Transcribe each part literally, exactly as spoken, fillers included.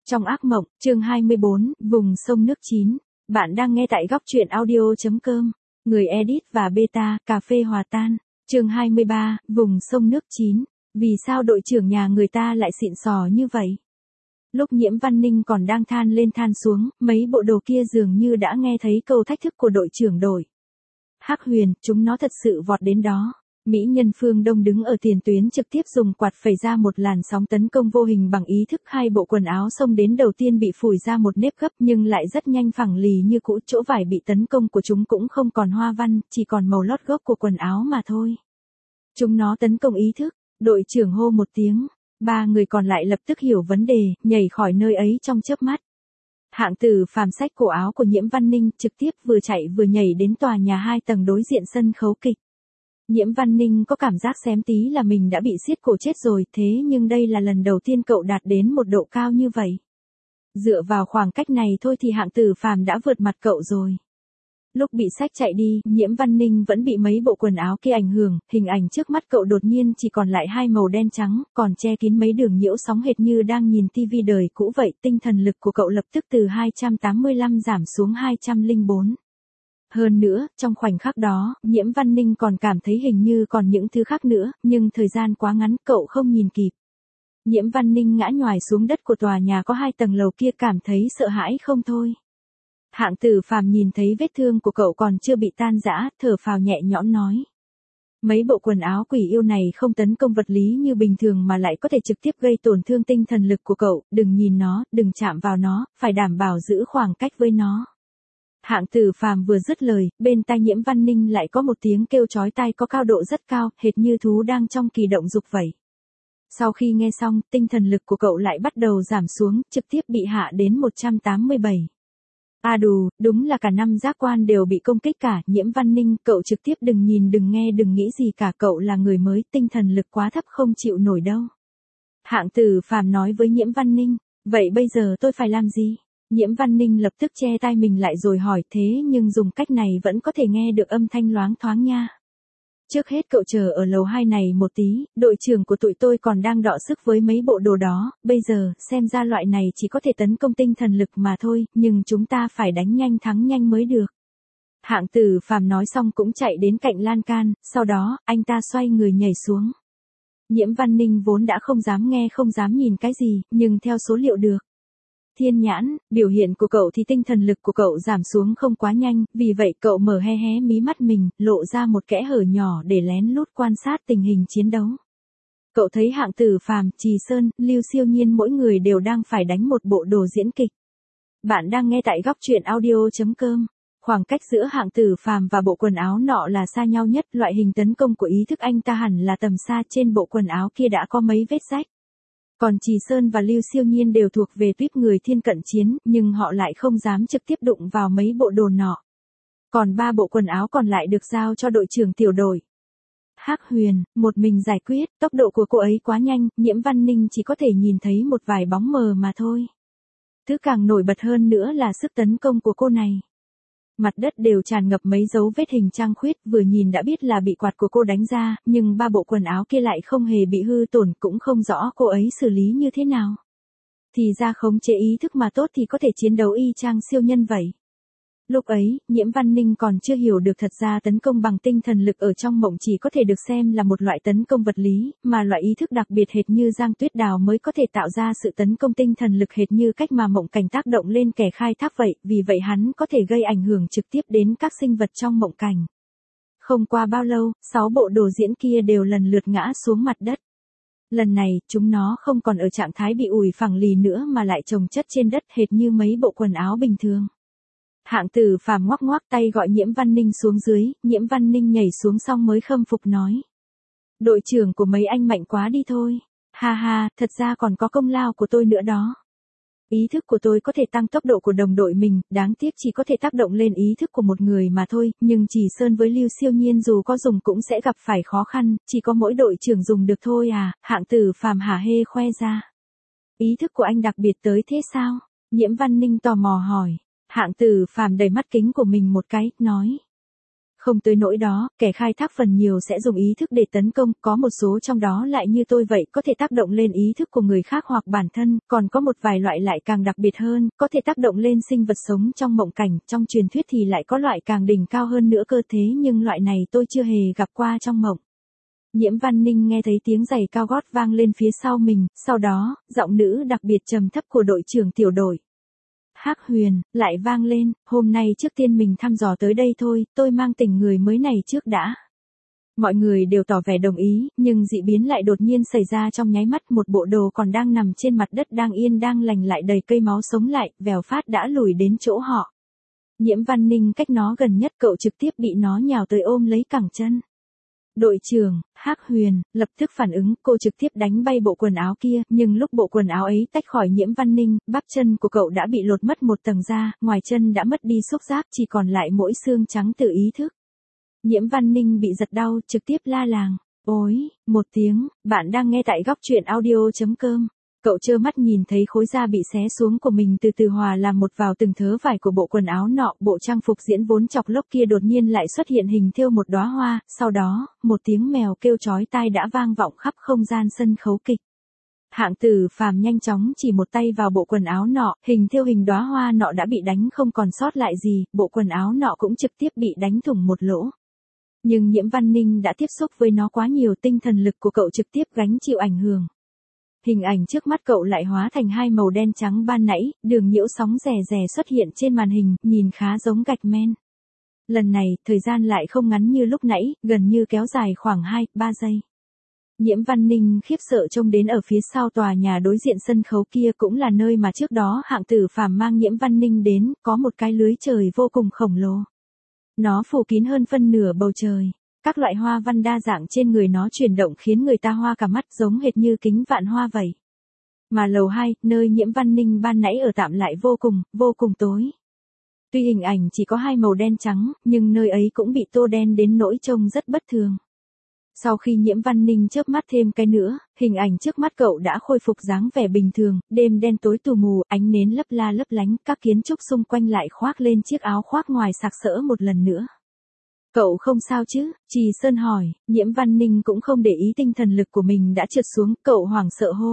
Trong ác mộng, chương hai mươi bốn, vùng sông nước chín. Bạn đang nghe tại góc truyện audio chấm com. Người edit và beta, cà phê hòa tan. Chương hai mươi ba, vùng sông nước chín. Vì sao đội trưởng nhà người ta lại xịn sò như vậy? Lúc Nhiễm Văn Ninh còn đang than lên than xuống, mấy bộ đồ kia dường như đã nghe thấy câu thách thức của đội trưởng đội. Hắc Huyền, chúng nó thật sự vọt đến đó. Mỹ nhân Phương Đông đứng ở tiền tuyến trực tiếp dùng quạt phẩy ra một làn sóng tấn công vô hình bằng ý thức. Hai bộ quần áo xông đến đầu tiên bị phủi ra một nếp gấp nhưng lại rất nhanh phẳng lì như cũ. Chỗ vải bị tấn công của chúng cũng không còn hoa văn, chỉ còn màu lót gốc của quần áo mà thôi. Chúng nó tấn công ý thức, đội trưởng hô một tiếng. Ba người còn lại lập tức hiểu vấn đề, nhảy khỏi nơi ấy trong chớp mắt. Hạng Tử Phàm xách cổ áo của Nhiễm Văn Ninh, trực tiếp vừa chạy vừa nhảy đến tòa nhà hai tầng đối diện sân khấu kịch. Nhiễm Văn Ninh có cảm giác xém tí là mình đã bị siết cổ chết rồi, thế nhưng đây là lần đầu tiên cậu đạt đến một độ cao như vậy. Dựa vào khoảng cách này thôi thì Hạng Tử Phàm đã vượt mặt cậu rồi. Lúc bị xách chạy đi, Nhiễm Văn Ninh vẫn bị mấy bộ quần áo kia ảnh hưởng, hình ảnh trước mắt cậu đột nhiên chỉ còn lại hai màu đen trắng, còn che kín mấy đường nhiễu sóng hệt như đang nhìn tivi đời cũ vậy. Tinh thần lực của cậu lập tức từ hai trăm tám mươi lăm giảm xuống hai trăm lẻ bốn. Hơn nữa, trong khoảnh khắc đó, Nhiễm Văn Ninh còn cảm thấy hình như còn những thứ khác nữa, nhưng thời gian quá ngắn cậu không nhìn kịp. Nhiễm Văn Ninh ngã nhoài xuống đất của tòa nhà có hai tầng lầu kia, cảm thấy sợ hãi không thôi. Hạng Tử Phàm nhìn thấy vết thương của cậu còn chưa bị tan rã, thở phào nhẹ nhõm nói. Mấy bộ quần áo quỷ yêu này không tấn công vật lý như bình thường mà lại có thể trực tiếp gây tổn thương tinh thần lực của cậu, đừng nhìn nó, đừng chạm vào nó, phải đảm bảo giữ khoảng cách với nó. Hạng Tử Phàm vừa dứt lời, bên tai Nhiễm Văn Ninh lại có một tiếng kêu chói tai có cao độ rất cao, hệt như thú đang trong kỳ động dục vậy. Sau khi nghe xong, tinh thần lực của cậu lại bắt đầu giảm xuống, trực tiếp bị hạ đến một trăm tám mươi bảy. À đù, đúng là cả năm giác quan đều bị công kích cả. Nhiễm Văn Ninh, cậu trực tiếp đừng nhìn đừng nghe đừng nghĩ gì cả, cậu là người mới, tinh thần lực quá thấp không chịu nổi đâu. Hạng Tử Phàm nói với Nhiễm Văn Ninh, vậy bây giờ tôi phải làm gì? Nhiễm Văn Ninh lập tức che tai mình lại rồi hỏi, thế nhưng dùng cách này vẫn có thể nghe được âm thanh loáng thoáng nha. Trước hết cậu chờ ở lầu hai này một tí, đội trưởng của tụi tôi còn đang đọ sức với mấy bộ đồ đó, bây giờ, xem ra loại này chỉ có thể tấn công tinh thần lực mà thôi, nhưng chúng ta phải đánh nhanh thắng nhanh mới được. Hạng Tử Phàm nói xong cũng chạy đến cạnh lan can, sau đó, anh ta xoay người nhảy xuống. Nhiễm Văn Ninh vốn đã không dám nghe không dám nhìn cái gì, nhưng theo số liệu được. Thiên nhãn, biểu hiện của cậu thì tinh thần lực của cậu giảm xuống không quá nhanh, vì vậy cậu mở hé hé mí mắt mình, lộ ra một kẽ hở nhỏ để lén lút quan sát tình hình chiến đấu. Cậu thấy Hạng Tử Phàm, Trì Sơn, Lưu Siêu Nhiên mỗi người đều đang phải đánh một bộ đồ diễn kịch. Bạn đang nghe tại góc truyện audio chấm com. Khoảng cách giữa Hạng Tử Phàm và bộ quần áo nọ là xa nhau nhất, loại hình tấn công của ý thức anh ta hẳn là tầm xa, trên bộ quần áo kia đã có mấy vết rách. Còn Trì Sơn và Lưu Siêu Nhiên đều thuộc về tuýp người thiên cận chiến, nhưng họ lại không dám trực tiếp đụng vào mấy bộ đồ nọ. Còn ba bộ quần áo còn lại được giao cho đội trưởng tiểu đội. Hắc Huyền, một mình giải quyết, tốc độ của cô ấy quá nhanh, Nhiễm Văn Ninh chỉ có thể nhìn thấy một vài bóng mờ mà thôi. Thứ càng nổi bật hơn nữa là sức tấn công của cô này. Mặt đất đều tràn ngập mấy dấu vết hình trăng khuyết, vừa nhìn đã biết là bị quạt của cô đánh ra, nhưng ba bộ quần áo kia lại không hề bị hư tổn, cũng không rõ cô ấy xử lý như thế nào. Thì ra khống chế ý thức mà tốt thì có thể chiến đấu y chang siêu nhân vậy. Lúc ấy, Nhiễm Văn Ninh còn chưa hiểu được thật ra tấn công bằng tinh thần lực ở trong mộng chỉ có thể được xem là một loại tấn công vật lý, mà loại ý thức đặc biệt hệt như Giang Tuyết Đào mới có thể tạo ra sự tấn công tinh thần lực hệt như cách mà mộng cảnh tác động lên kẻ khai thác vậy, vì vậy hắn có thể gây ảnh hưởng trực tiếp đến các sinh vật trong mộng cảnh. Không qua bao lâu, sáu bộ đồ diễn kia đều lần lượt ngã xuống mặt đất. Lần này, chúng nó không còn ở trạng thái bị ủi phẳng lì nữa mà lại chồng chất trên đất hệt như mấy bộ quần áo bình thường. Hạng Tử Phàm ngoắc ngoắc tay gọi Nhiễm Văn Ninh xuống dưới, Nhiễm Văn Ninh nhảy xuống xong mới khâm phục nói. Đội trưởng của mấy anh mạnh quá đi thôi. Ha ha, thật ra còn có công lao của tôi nữa đó. Ý thức của tôi có thể tăng tốc độ của đồng đội mình, đáng tiếc chỉ có thể tác động lên ý thức của một người mà thôi, nhưng Trì Sơn với Lưu Siêu Nhiên dù có dùng cũng sẽ gặp phải khó khăn, chỉ có mỗi đội trưởng dùng được thôi à, Hạng Tử Phàm hả hê khoe ra. Ý thức của anh đặc biệt tới thế sao? Nhiễm Văn Ninh tò mò hỏi. Hạng Tử Phàm đầy mắt kính của mình một cái, nói. Không tới nỗi đó, kẻ khai thác phần nhiều sẽ dùng ý thức để tấn công, có một số trong đó lại như tôi vậy, có thể tác động lên ý thức của người khác hoặc bản thân, còn có một vài loại lại càng đặc biệt hơn, có thể tác động lên sinh vật sống trong mộng cảnh, trong truyền thuyết thì lại có loại càng đỉnh cao hơn nữa cơ thế nhưng loại này tôi chưa hề gặp qua trong mộng. Nhiễm Văn Ninh nghe thấy tiếng giày cao gót vang lên phía sau mình, sau đó, giọng nữ đặc biệt trầm thấp của đội trưởng tiểu đội Hắc Huyền, lại vang lên, hôm nay trước tiên mình thăm dò tới đây thôi, tôi mang tình người mới này trước đã. Mọi người đều tỏ vẻ đồng ý, nhưng dị biến lại đột nhiên xảy ra trong nháy mắt, một bộ đồ còn đang nằm trên mặt đất đang yên đang lành lại đầy cây máu sống lại, vèo phát đã lùi đến chỗ họ. Nhiễm Văn Ninh cách nó gần nhất, cậu trực tiếp bị nó nhào tới ôm lấy cẳng chân. Đội trưởng, Hắc Huyền, lập tức phản ứng, cô trực tiếp đánh bay bộ quần áo kia, nhưng lúc bộ quần áo ấy tách khỏi Nhiễm Văn Ninh, bắp chân của cậu đã bị lột mất một tầng da, ngoài chân đã mất đi xúc giác, chỉ còn lại mỗi xương trắng tự ý thức. Nhiễm Văn Ninh bị giật đau, trực tiếp la làng. Ôi, một tiếng, bạn đang nghe tại góc truyện audio.com. Cậu trơ mắt nhìn thấy khối da bị xé xuống của mình từ từ hòa làm một vào từng thớ vải của bộ quần áo nọ, bộ trang phục diễn vốn chọc lốc kia đột nhiên lại xuất hiện hình thêu một đóa hoa, sau đó, một tiếng mèo kêu chói tai đã vang vọng khắp không gian sân khấu kịch. Hạng Tử Phàm nhanh chóng chỉ một tay vào bộ quần áo nọ, hình thêu hình đóa hoa nọ đã bị đánh không còn sót lại gì, bộ quần áo nọ cũng trực tiếp bị đánh thủng một lỗ. Nhưng Nhiễm Văn Ninh đã tiếp xúc với nó quá nhiều, tinh thần lực của cậu trực tiếp gánh chịu ảnh hưởng. Hình ảnh trước mắt cậu lại hóa thành hai màu đen trắng ban nãy, đường nhiễu sóng rè rè xuất hiện trên màn hình, nhìn khá giống gạch men. Lần này, thời gian lại không ngắn như lúc nãy, gần như kéo dài khoảng hai ba giây. Nhiễm Văn Ninh khiếp sợ trông đến ở phía sau tòa nhà đối diện sân khấu kia cũng là nơi mà trước đó Hạng Tử Phàm mang Nhiễm Văn Ninh đến, có một cái lưới trời vô cùng khổng lồ. Nó phủ kín hơn phân nửa bầu trời. Các loại hoa văn đa dạng trên người nó chuyển động khiến người ta hoa cả mắt, giống hệt như kính vạn hoa vậy. Mà lầu hai, nơi Nhiễm Văn Ninh ban nãy ở tạm lại vô cùng, vô cùng tối. Tuy hình ảnh chỉ có hai màu đen trắng, nhưng nơi ấy cũng bị tô đen đến nỗi trông rất bất thường. Sau khi Nhiễm Văn Ninh chớp mắt thêm cái nữa, hình ảnh trước mắt cậu đã khôi phục dáng vẻ bình thường, đêm đen tối tù mù, ánh nến lấp la lấp lánh, các kiến trúc xung quanh lại khoác lên chiếc áo khoác ngoài sặc sỡ một lần nữa. Cậu không sao chứ? Trì Sơn hỏi. Nhiễm Văn Ninh cũng không để ý tinh thần lực của mình đã trượt xuống, cậu hoảng sợ hô.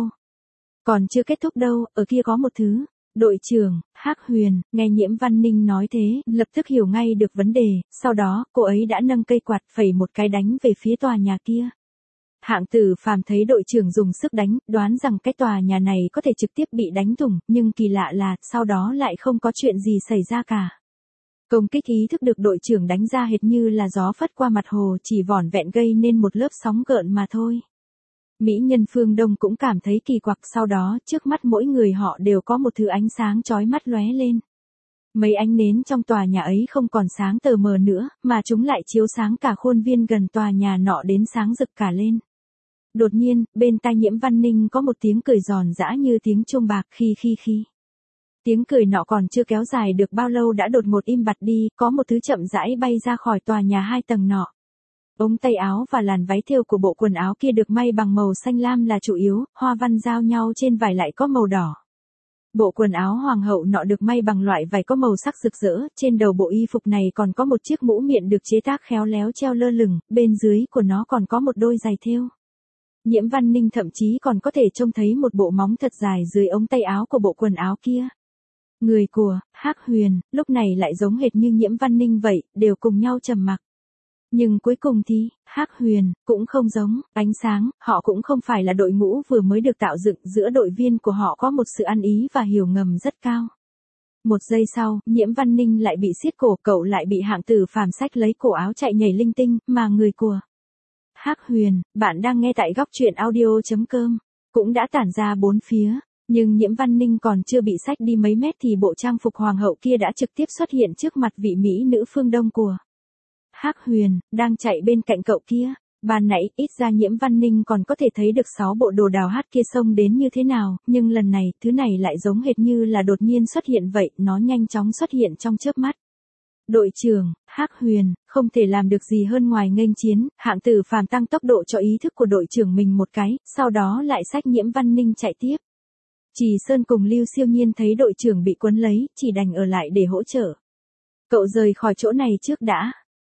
Còn chưa kết thúc đâu, ở kia có một thứ. Đội trưởng, Hắc Huyền, nghe Nhiễm Văn Ninh nói thế, lập tức hiểu ngay được vấn đề, sau đó, cô ấy đã nâng cây quạt phẩy một cái đánh về phía tòa nhà kia. Hạng Tử Phàm thấy đội trưởng dùng sức đánh, đoán rằng cái tòa nhà này có thể trực tiếp bị đánh thủng, nhưng kỳ lạ là, sau đó lại không có chuyện gì xảy ra cả. Công kích ý thức được đội trưởng đánh ra hệt như là gió phất qua mặt hồ, chỉ vỏn vẹn gây nên một lớp sóng gợn mà thôi. Mỹ nhân Phương Đông cũng cảm thấy kỳ quặc, sau đó, trước mắt mỗi người họ đều có một thứ ánh sáng chói mắt lóe lên. Mấy ánh nến trong tòa nhà ấy không còn sáng tờ mờ nữa, mà chúng lại chiếu sáng cả khuôn viên gần tòa nhà nọ đến sáng rực cả lên. Đột nhiên, bên tai Nhiễm Văn Ninh có một tiếng cười giòn giã như tiếng chuông bạc khi khi khi. Tiếng cười nọ còn chưa kéo dài được bao lâu đã đột ngột im bặt đi, có một thứ chậm rãi bay ra khỏi tòa nhà hai tầng nọ. Ống tay áo và làn váy thêu của bộ quần áo kia được may bằng màu xanh lam là chủ yếu, hoa văn giao nhau trên vải lại có màu đỏ. Bộ quần áo hoàng hậu nọ được may bằng loại vải có màu sắc rực rỡ, trên đầu bộ y phục này còn có một chiếc mũ miệng được chế tác khéo léo treo lơ lửng, bên dưới của nó còn có một đôi giày thêu. Nhiễm Văn Ninh thậm chí còn có thể trông thấy một bộ móng thật dài dưới ống tay áo của bộ quần áo kia. Người của Hắc Huyền lúc này lại giống hệt như Nhiễm Văn Ninh vậy, đều cùng nhau trầm mặc. Nhưng cuối cùng thì, Hắc Huyền cũng không giống, ánh sáng, họ cũng không phải là đội ngũ vừa mới được tạo dựng, giữa đội viên của họ có một sự ăn ý và hiểu ngầm rất cao. Một giây sau, Nhiễm Văn Ninh lại bị siết cổ, cậu lại bị Hạng Tử Phàm xách lấy cổ áo chạy nhảy linh tinh, mà người của Hắc Huyền, bạn đang nghe tại góc truyện audio.com, cũng đã tản ra bốn phía. Nhưng Nhiễm Văn Ninh còn chưa bị xách đi mấy mét thì bộ trang phục hoàng hậu kia đã trực tiếp xuất hiện trước mặt vị mỹ nữ Phương Đông của Hắc Huyền, đang chạy bên cạnh cậu kia. Ban nãy, ít ra Nhiễm Văn Ninh còn có thể thấy được sáu bộ đồ đào hát kia xông đến như thế nào, nhưng lần này, thứ này lại giống hệt như là đột nhiên xuất hiện vậy, nó nhanh chóng xuất hiện trong chớp mắt. Đội trưởng, Hắc Huyền, không thể làm được gì hơn ngoài nghênh chiến, Hạng Tử Phàm tăng tốc độ cho ý thức của đội trưởng mình một cái, sau đó lại xách Nhiễm Văn Ninh chạy tiếp. Trì Sơn cùng Lưu Siêu Nhiên thấy đội trưởng bị quấn lấy, chỉ đành ở lại để hỗ trợ. Cậu rời khỏi chỗ này trước đã.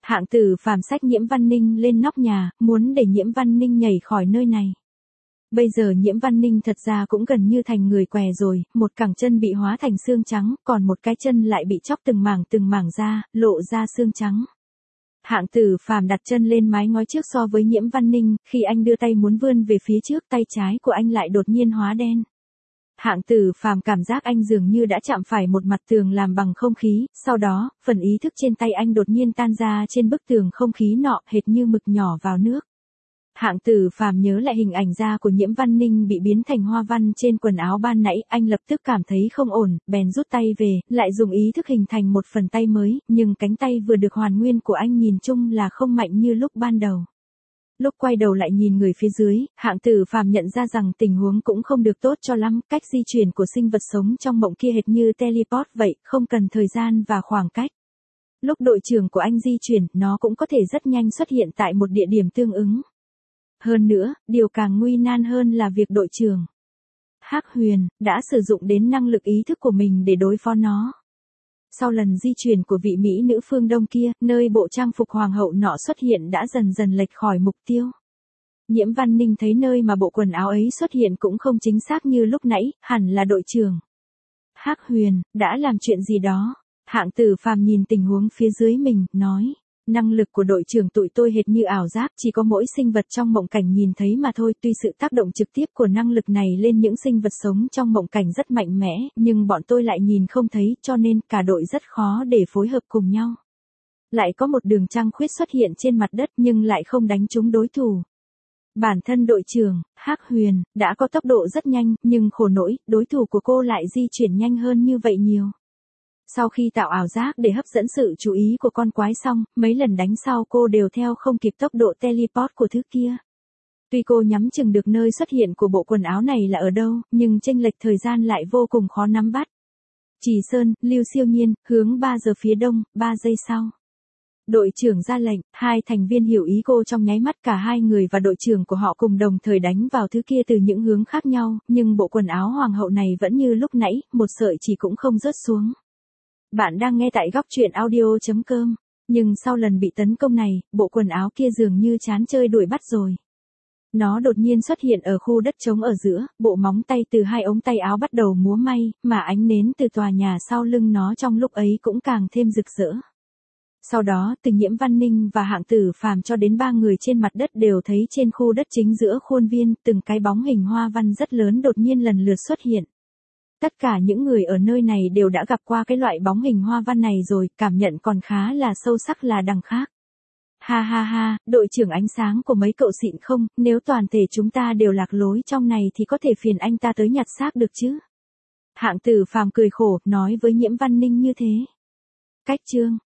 Hạng Tử Phàm xách Nhiễm Văn Ninh lên nóc nhà, muốn để Nhiễm Văn Ninh nhảy khỏi nơi này. Bây giờ Nhiễm Văn Ninh thật ra cũng gần như thành người què rồi, một cẳng chân bị hóa thành xương trắng, còn một cái chân lại bị chóc từng mảng từng mảng ra, lộ ra xương trắng. Hạng Tử Phàm đặt chân lên mái ngói trước so với Nhiễm Văn Ninh, khi anh đưa tay muốn vươn về phía trước, tay trái của anh lại đột nhiên hóa đen. Hạng Tử Phàm cảm giác anh dường như đã chạm phải một mặt tường làm bằng không khí, sau đó, phần ý thức trên tay anh đột nhiên tan ra trên bức tường không khí nọ, hệt như mực nhỏ vào nước. Hạng Tử Phàm nhớ lại hình ảnh da của Nhiễm Văn Ninh bị biến thành hoa văn trên quần áo ban nãy, anh lập tức cảm thấy không ổn, bèn rút tay về, lại dùng ý thức hình thành một phần tay mới, nhưng cánh tay vừa được hoàn nguyên của anh nhìn chung là không mạnh như lúc ban đầu. Lúc quay đầu lại nhìn người phía dưới, Hạng Tử Phàm nhận ra rằng tình huống cũng không được tốt cho lắm, cách di chuyển của sinh vật sống trong mộng kia hệt như teleport vậy, không cần thời gian và khoảng cách. Lúc đội trưởng của anh di chuyển, nó cũng có thể rất nhanh xuất hiện tại một địa điểm tương ứng. Hơn nữa, điều càng nguy nan hơn là việc đội trưởng Hắc Huyền đã sử dụng đến năng lực ý thức của mình để đối phó nó. Sau lần di chuyển của vị mỹ nữ phương Đông kia, nơi bộ trang phục hoàng hậu nọ xuất hiện đã dần dần lệch khỏi mục tiêu. Nhiễm Văn Ninh thấy nơi mà bộ quần áo ấy xuất hiện cũng không chính xác như lúc nãy, hẳn là đội trưởng Hắc Huyền đã làm chuyện gì đó. Hạng Tử Phàm nhìn tình huống phía dưới mình, nói. Năng lực của đội trưởng tụi tôi hệt như ảo giác, chỉ có mỗi sinh vật trong mộng cảnh nhìn thấy mà thôi, tuy sự tác động trực tiếp của năng lực này lên những sinh vật sống trong mộng cảnh rất mạnh mẽ, nhưng bọn tôi lại nhìn không thấy, cho nên cả đội rất khó để phối hợp cùng nhau. Lại có một đường trăng khuyết xuất hiện trên mặt đất nhưng lại không đánh trúng đối thủ. Bản thân đội trưởng Hắc Huyền đã có tốc độ rất nhanh, nhưng khổ nỗi, đối thủ của cô lại di chuyển nhanh hơn như vậy nhiều. Sau khi tạo ảo giác để hấp dẫn sự chú ý của con quái xong, mấy lần đánh sau cô đều theo không kịp tốc độ teleport của thứ kia. Tuy cô nhắm chừng được nơi xuất hiện của bộ quần áo này là ở đâu, nhưng chênh lệch thời gian lại vô cùng khó nắm bắt. Trì Sơn, Lưu Siêu Nhiên, hướng ba giờ phía đông, ba giây sau. Đội trưởng ra lệnh, hai thành viên hiểu ý cô trong nháy mắt, cả hai người và đội trưởng của họ cùng đồng thời đánh vào thứ kia từ những hướng khác nhau, nhưng bộ quần áo hoàng hậu này vẫn như lúc nãy, một sợi chỉ cũng không rớt xuống. Bạn đang nghe tại góc truyện audio chấm com, nhưng sau lần bị tấn công này, bộ quần áo kia dường như chán chơi đuổi bắt rồi. Nó đột nhiên xuất hiện ở khu đất trống ở giữa, bộ móng tay từ hai ống tay áo bắt đầu múa may, mà ánh nến từ tòa nhà sau lưng nó trong lúc ấy cũng càng thêm rực rỡ. Sau đó, từ Nhiễm Văn Ninh và Hạng Tử Phàm cho đến ba người trên mặt đất đều thấy trên khu đất chính giữa khuôn viên, từng cái bóng hình hoa văn rất lớn đột nhiên lần lượt xuất hiện. Tất cả những người ở nơi này đều đã gặp qua cái loại bóng hình hoa văn này rồi, cảm nhận còn khá là sâu sắc là đằng khác. Ha ha ha, đội trưởng ánh sáng của mấy cậu xịn không, nếu toàn thể chúng ta đều lạc lối trong này thì có thể phiền anh ta tới nhặt xác được chứ. Hạng Tử Phàm cười khổ, nói với Nhiễm Văn Ninh như thế. Cách chương